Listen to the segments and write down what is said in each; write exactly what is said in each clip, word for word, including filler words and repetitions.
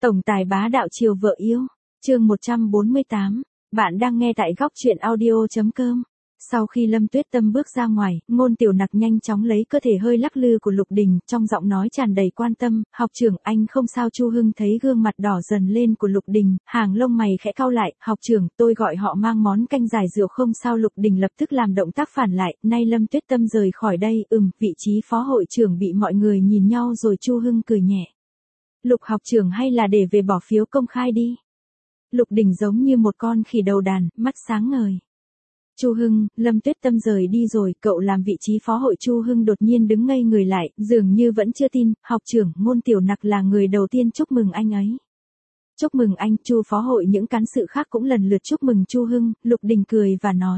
Tổng tài bá đạo chiều vợ yêu, chương một trăm bốn mươi tám, bạn đang nghe tại góc truyện audio.com. Sau khi Lâm Tuyết Tâm bước ra ngoài, Ngôn Tiểu Nặc nhanh chóng lấy cơ thể hơi lắc lư của Lục Đình, trong giọng nói tràn đầy quan tâm, học trưởng anh không sao. Chu Hưng thấy gương mặt đỏ dần lên của Lục Đình, hàng lông mày khẽ cau lại, học trưởng tôi gọi họ mang món canh giải rượu không sao. Lục Đình lập tức làm động tác phản lại, nay Lâm Tuyết Tâm rời khỏi đây, ừm, vị trí phó hội trưởng bị mọi người nhìn nhau rồi. Chu Hưng cười nhẹ. Lục học trưởng hay là để về bỏ phiếu công khai đi. Lục Đình giống như một con khỉ đầu đàn, mắt sáng ngời. Chu Hưng, Lâm Tuyết Tâm rời đi rồi, cậu làm vị trí phó hội. Chu Hưng đột nhiên đứng ngây người lại, dường như vẫn chưa tin, học trưởng, Ngôn Tiểu Nặc là người đầu tiên chúc mừng anh ấy. Chúc mừng anh. Chu phó hội những cán sự khác cũng lần lượt chúc mừng Chu Hưng. Lục Đình cười và nói.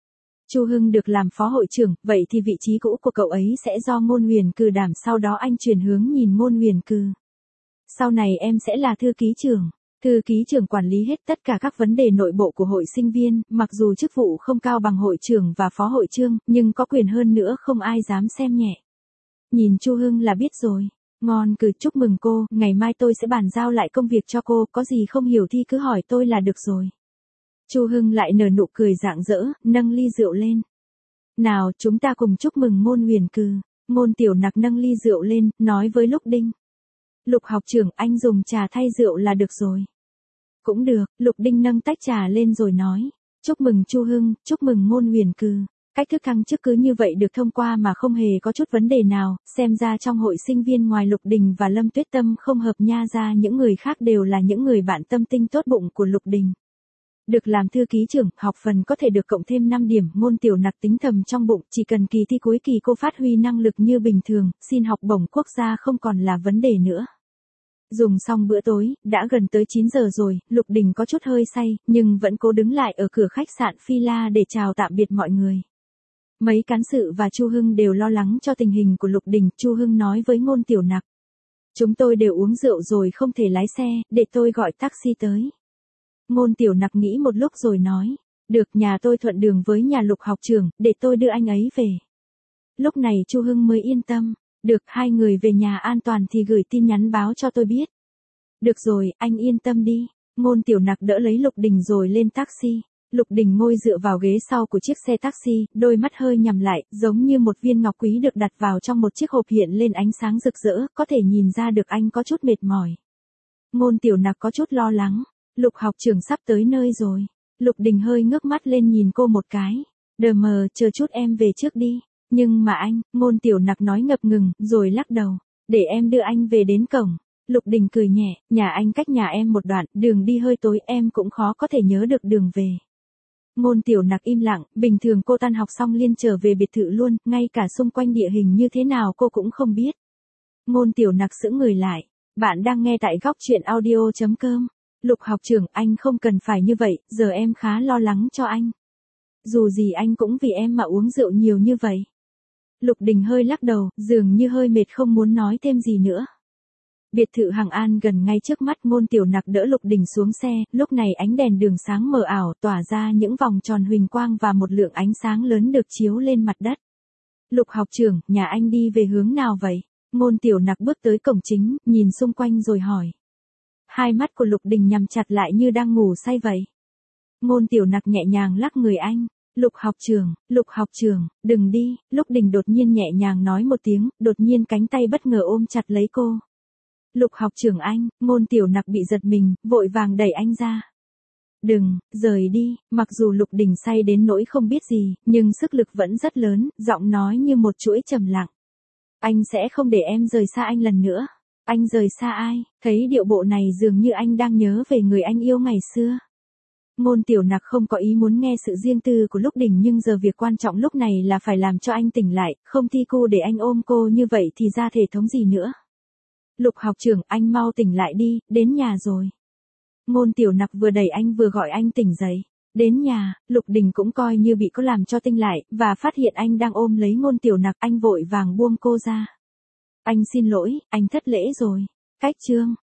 Chu Hưng được làm phó hội trưởng, vậy thì vị trí cũ của cậu ấy sẽ do Ngôn Huyền Cừ đảm. Sau đó anh chuyển hướng nhìn Ngôn Huyền Cừ. Sau này em sẽ là thư ký trưởng. Thư ký trưởng quản lý hết tất cả các vấn đề nội bộ của hội sinh viên, mặc dù chức vụ không cao bằng hội trưởng và phó hội trưởng, nhưng có quyền hơn nữa không ai dám xem nhẹ. Nhìn Chu Hưng là biết rồi. Ngon Cừ, chúc mừng cô, ngày mai tôi sẽ bàn giao lại công việc cho cô, có gì không hiểu thì cứ hỏi tôi là được rồi. Chu Hưng lại nở nụ cười rạng rỡ, nâng ly rượu lên. Nào, chúng ta cùng chúc mừng Ngôn Huyền Cừ. Ngôn Tiểu Nặc nâng ly rượu lên, nói với Lục Đình. Lục học trưởng, anh dùng trà thay rượu là được rồi. Cũng được. Lục Đình nâng tách trà lên rồi nói. Chúc mừng Chu Hưng, chúc mừng Ngôn Huyền Cừ. Cách thức thăng chức cứ như vậy được thông qua mà không hề có chút vấn đề nào, xem ra trong hội sinh viên ngoài Lục Đình và Lâm Tuyết Tâm không hợp nha, ra những người khác đều là những người bạn tâm tinh tốt bụng của Lục Đình. Được làm thư ký trưởng, học phần có thể được cộng thêm năm điểm. Ngôn Tiểu Nặc tính thầm trong bụng, chỉ cần kỳ thi cuối kỳ cô phát huy năng lực như bình thường, xin học bổng quốc gia không còn là vấn đề nữa. Dùng xong bữa tối, đã gần tới chín giờ rồi, Lục Đình có chút hơi say, nhưng vẫn cố đứng lại ở cửa khách sạn Phi La để chào tạm biệt mọi người. Mấy cán sự và Chu Hưng đều lo lắng cho tình hình của Lục Đình. Chu Hưng nói với Ngôn Tiểu Nặc. Chúng tôi đều uống rượu rồi không thể lái xe, để tôi gọi taxi tới. Ngôn Tiểu Nặc nghĩ một lúc rồi nói. Được, nhà tôi thuận đường với nhà Lục học trưởng, để tôi đưa anh ấy về. Lúc này Chu Hưng mới yên tâm. Được, hai người về nhà an toàn thì gửi tin nhắn báo cho tôi biết. Được rồi, anh yên tâm đi. Ngôn Tiểu Nặc đỡ lấy Lục Đình rồi lên taxi. Lục Đình ngồi dựa vào ghế sau của chiếc xe taxi, đôi mắt hơi nhắm lại, giống như một viên ngọc quý được đặt vào trong một chiếc hộp hiện lên ánh sáng rực rỡ, có thể nhìn ra được anh có chút mệt mỏi. Ngôn Tiểu Nặc có chút lo lắng. Lục học trưởng sắp tới nơi rồi. Lục Đình hơi ngước mắt lên nhìn cô một cái. Đờ mờ, chờ chút em về trước đi. Nhưng mà anh, Ngôn Tiểu Nặc nói ngập ngừng, rồi lắc đầu. Để em đưa anh về đến cổng. Lục Đình cười nhẹ, nhà anh cách nhà em một đoạn, đường đi hơi tối, em cũng khó có thể nhớ được đường về. Ngôn Tiểu Nặc im lặng, bình thường cô tan học xong liên trở về biệt thự luôn, ngay cả xung quanh địa hình như thế nào cô cũng không biết. Ngôn Tiểu Nặc sững người lại. Bạn đang nghe tại góc truyện audio.com. Lục học trưởng, anh không cần phải như vậy, giờ em khá lo lắng cho anh. Dù gì anh cũng vì em mà uống rượu nhiều như vậy. Lục Đình hơi lắc đầu, dường như hơi mệt không muốn nói thêm gì nữa. Biệt thự Hằng An gần ngay trước mắt. Ngôn Tiểu Nặc đỡ Lục Đình xuống xe, lúc này ánh đèn đường sáng mờ ảo tỏa ra những vòng tròn huỳnh quang và một lượng ánh sáng lớn được chiếu lên mặt đất. Lục học trưởng, nhà anh đi về hướng nào vậy? Ngôn Tiểu Nặc bước tới cổng chính, nhìn xung quanh rồi hỏi. Hai mắt của Lục Đình nhắm chặt lại như đang ngủ say vậy. Ngôn Tiểu Nặc nhẹ nhàng lắc người anh. Lục học trưởng, Lục học trưởng, đừng đi. Lục Đình đột nhiên nhẹ nhàng nói một tiếng, đột nhiên cánh tay bất ngờ ôm chặt lấy cô. Lục học trưởng anh. Ngôn Tiểu Nặc bị giật mình, vội vàng đẩy anh ra. Đừng, rời đi. Mặc dù Lục Đình say đến nỗi không biết gì, nhưng sức lực vẫn rất lớn, giọng nói như một chuỗi trầm lặng. Anh sẽ không để em rời xa anh lần nữa. Anh rời xa ai? Thấy điệu bộ này dường như anh đang nhớ về người anh yêu ngày xưa. Ngôn Tiểu Nặc không có ý muốn nghe sự riêng tư của Lục Đình, nhưng giờ việc quan trọng lúc này là phải làm cho anh tỉnh lại, không thi cô để anh ôm cô như vậy thì ra thể thống gì nữa. Lục học trưởng, anh mau tỉnh lại đi, đến nhà rồi. Ngôn Tiểu Nặc vừa đẩy anh vừa gọi anh tỉnh dậy. Đến nhà, Lục Đình cũng coi như bị có làm cho tinh lại, và phát hiện anh đang ôm lấy Ngôn Tiểu Nặc, anh vội vàng buông cô ra. Anh xin lỗi, anh thất lễ rồi. Cách chương.